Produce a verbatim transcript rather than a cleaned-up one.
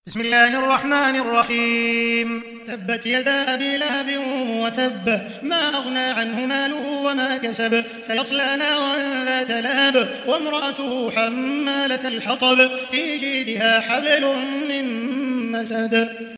بسم الله الرحمن الرحيم. تبت يدا أبي لهب وتب، ما أغنى عنه ماله وما كسب، سيصلى نارا ذات لهب وامرأته حمالة الحطب، في جيدها حبل من مسد.